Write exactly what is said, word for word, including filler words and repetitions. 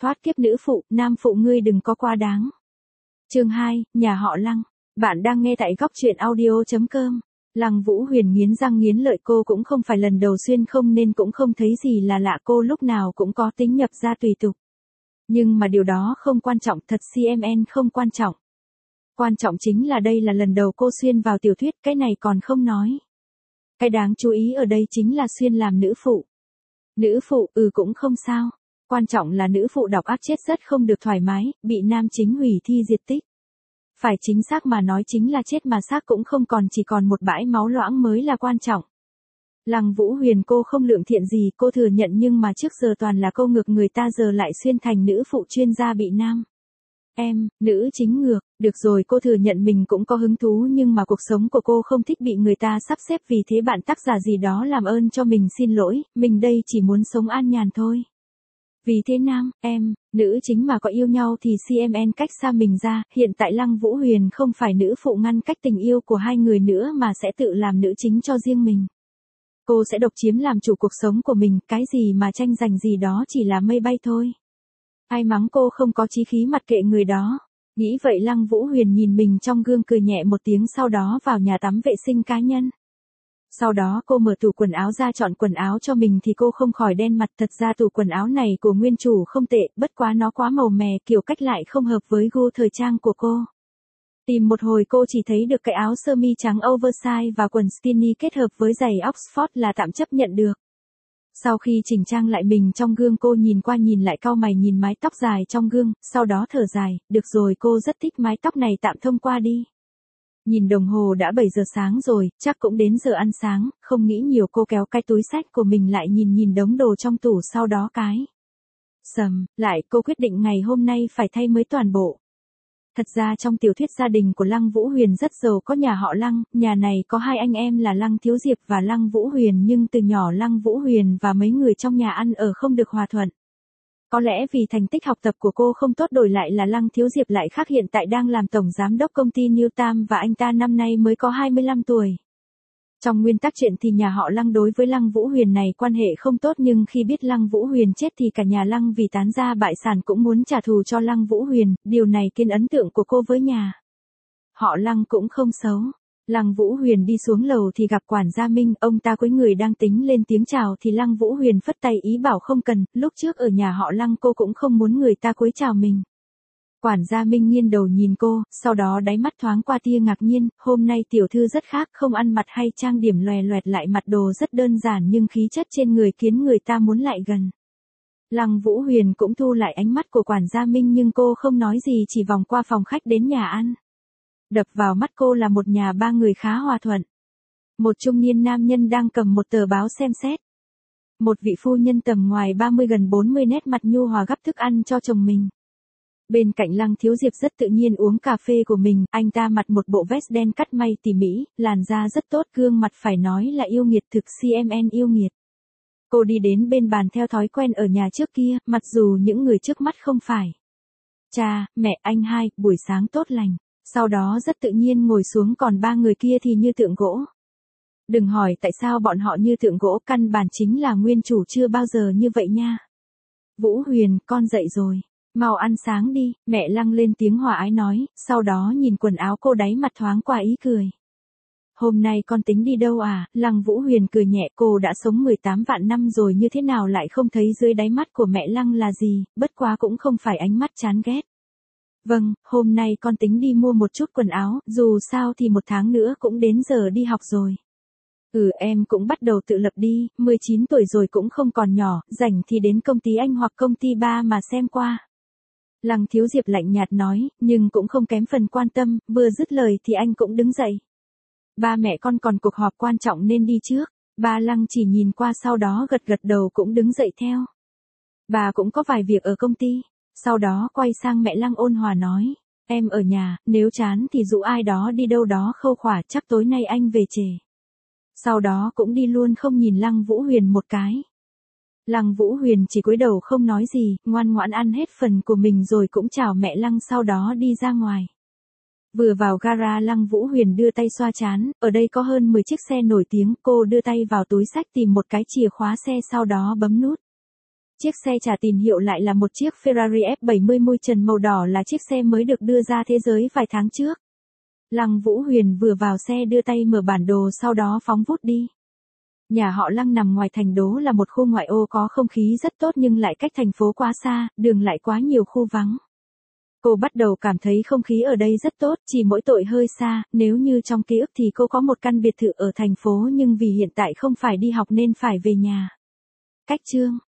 thoát kiếp nữ phụ, nam phụ ngươi đừng có quá đáng. Chương hai, nhà họ Lăng. Bạn đang nghe tại góc truyện audio chấm com. Lăng Vũ Huyền nghiến răng nghiến lợi, cô cũng không phải lần đầu xuyên không nên cũng không thấy gì là lạ, cô lúc nào cũng có tính nhập ra tùy tục. Nhưng mà điều đó không quan trọng, thật xê em en không quan trọng. Quan trọng chính là đây là lần đầu cô xuyên vào tiểu thuyết, cái này còn không nói. Cái đáng chú ý ở đây chính là xuyên làm nữ phụ. Nữ phụ, ừ cũng không sao. Quan trọng là nữ phụ độc ác chết rất không được thoải mái, bị nam chính hủy thi diệt tích. Phải chính xác mà nói chính là chết mà xác cũng không còn, chỉ còn một bãi máu loãng mới là quan trọng. Lăng Vũ Huyền cô không lượng thiện gì, cô thừa nhận, nhưng mà trước giờ toàn là câu ngược người ta, giờ lại xuyên thành nữ phụ chuyên gia bị nam. Em, nữ chính ngược, được rồi, cô thừa nhận mình cũng có hứng thú, nhưng mà cuộc sống của cô không thích bị người ta sắp xếp, vì thế bạn tác giả gì đó làm ơn cho mình xin lỗi, mình đây chỉ muốn sống an nhàn thôi. Vì thế nam, em, nữ chính mà có yêu nhau thì xê em en cách xa mình ra, hiện tại Lăng Vũ Huyền không phải nữ phụ ngăn cách tình yêu của hai người nữa mà sẽ tự làm nữ chính cho riêng mình. Cô sẽ độc chiếm làm chủ cuộc sống của mình, cái gì mà tranh giành gì đó chỉ là mây bay thôi. Ai mắng cô không có chí khí mặc kệ người đó. Nghĩ vậy Lăng Vũ Huyền nhìn mình trong gương cười nhẹ một tiếng, sau đó vào nhà tắm vệ sinh cá nhân. Sau đó cô mở tủ quần áo ra chọn quần áo cho mình thì cô không khỏi đen mặt, thật ra tủ quần áo này của nguyên chủ không tệ, bất quá nó quá màu mè, kiểu cách lại không hợp với gu thời trang của cô. Tìm một hồi cô chỉ thấy được cái áo sơ mi trắng oversize và quần skinny kết hợp với giày Oxford là tạm chấp nhận được. Sau khi chỉnh trang lại mình trong gương, cô nhìn qua nhìn lại, cau mày nhìn mái tóc dài trong gương, sau đó thở dài, được rồi, cô rất thích mái tóc này, tạm thông qua đi. Nhìn đồng hồ đã bảy giờ sáng rồi, chắc cũng đến giờ ăn sáng, không nghĩ nhiều, cô kéo cái túi xách của mình lại nhìn nhìn đống đồ trong tủ, sau đó cái sầm lại, cô quyết định ngày hôm nay phải thay mới toàn bộ. Thật ra trong tiểu thuyết gia đình của Lăng Vũ Huyền rất giàu có, nhà họ Lăng, nhà này có hai anh em là Lăng Thiếu Diệp và Lăng Vũ Huyền, nhưng từ nhỏ Lăng Vũ Huyền và mấy người trong nhà ăn ở không được hòa thuận. Có lẽ vì thành tích học tập của cô không tốt, đổi lại là Lăng Thiếu Diệp lại khác, hiện tại đang làm tổng giám đốc công ty New Tam và anh ta năm nay mới có hai mươi lăm tuổi. Trong nguyên tắc chuyện thì nhà họ Lăng đối với Lăng Vũ Huyền này quan hệ không tốt, nhưng khi biết Lăng Vũ Huyền chết thì cả nhà Lăng vì tán gia bại sản cũng muốn trả thù cho Lăng Vũ Huyền, điều này khiến ấn tượng của cô với nhà họ Lăng cũng không xấu. Lăng Vũ Huyền đi xuống lầu thì gặp quản gia Minh, ông ta cúi người đang tính lên tiếng chào thì Lăng Vũ Huyền phất tay ý bảo không cần, lúc trước ở nhà họ Lăng cô cũng không muốn người ta cúi chào mình. Quản gia Minh nghiêng đầu nhìn cô, sau đó đáy mắt thoáng qua tia ngạc nhiên, hôm nay tiểu thư rất khác, không ăn mặt hay trang điểm lòe loẹt, lại mặc đồ rất đơn giản nhưng khí chất trên người khiến người ta muốn lại gần. Lăng Vũ Huyền cũng thu lại ánh mắt của quản gia Minh nhưng cô không nói gì, chỉ vòng qua phòng khách đến nhà ăn. Đập vào mắt cô là một nhà ba người khá hòa thuận. Một trung niên nam nhân đang cầm một tờ báo xem xét. Một vị phu nhân tầm ngoài ba mươi gần bốn mươi, nét mặt nhu hòa gắp thức ăn cho chồng mình. Bên cạnh Lăng Thiếu Diệp rất tự nhiên uống cà phê của mình, anh ta mặc một bộ vest đen cắt may tỉ mỉ, làn da rất tốt, gương mặt phải nói là yêu nghiệt, thực xê em en yêu nghiệt. Cô đi đến bên bàn theo thói quen ở nhà trước kia, mặc dù những người trước mắt không phải cha, mẹ, anh hai, buổi sáng tốt lành. Sau đó rất tự nhiên ngồi xuống, còn ba người kia thì như tượng gỗ. Đừng hỏi tại sao bọn họ như tượng gỗ, căn bản chính là nguyên chủ chưa bao giờ như vậy nha. Vũ Huyền, con dậy rồi. Mau ăn sáng đi, mẹ Lăng lên tiếng hòa ái nói, sau đó nhìn quần áo cô, đáy mặt thoáng qua ý cười. Hôm nay con tính đi đâu à? Lăng Vũ Huyền cười nhẹ, cô đã sống mười tám vạn năm rồi, như thế nào lại không thấy dưới đáy mắt của mẹ Lăng là gì, bất quá cũng không phải ánh mắt chán ghét. Vâng, hôm nay con tính đi mua một chút quần áo, dù sao thì một tháng nữa cũng đến giờ đi học rồi. Ừ, em cũng bắt đầu tự lập đi, mười chín tuổi rồi cũng không còn nhỏ, rảnh thì đến công ty anh hoặc công ty ba mà xem qua. Lăng Thiếu Diệp lạnh nhạt nói, nhưng cũng không kém phần quan tâm, vừa dứt lời thì anh cũng đứng dậy. Ba mẹ con còn cuộc họp quan trọng nên đi trước. Ba Lăng chỉ nhìn qua sau đó gật gật đầu cũng đứng dậy theo. Bà cũng có vài việc ở công ty. Sau đó quay sang mẹ Lăng ôn hòa nói, em ở nhà, nếu chán thì dụ ai đó đi đâu đó khâu khỏa, chắc tối nay anh về trễ. Sau đó cũng đi luôn, không nhìn Lăng Vũ Huyền một cái. Lăng Vũ Huyền chỉ cúi đầu không nói gì, ngoan ngoãn ăn hết phần của mình rồi cũng chào mẹ Lăng, sau đó đi ra ngoài. Vừa vào gara Lăng Vũ Huyền đưa tay xoa trán, ở đây có hơn mười chiếc xe nổi tiếng, cô đưa tay vào túi xách tìm một cái chìa khóa xe, sau đó bấm nút. Chiếc xe trả tiền hiệu lại là một chiếc Ferrari F bảy mươi mui trần màu đỏ, là chiếc xe mới được đưa ra thế giới vài tháng trước. Lăng Vũ Huyền vừa vào xe đưa tay mở bản đồ, sau đó phóng vút đi. Nhà họ Lăng nằm ngoài thành đô, là một khu ngoại ô có không khí rất tốt nhưng lại cách thành phố quá xa, đường lại quá nhiều khu vắng. Cô bắt đầu cảm thấy không khí ở đây rất tốt, chỉ mỗi tội hơi xa, nếu như trong ký ức thì cô có một căn biệt thự ở thành phố, nhưng vì hiện tại không phải đi học nên phải về nhà. Cách chương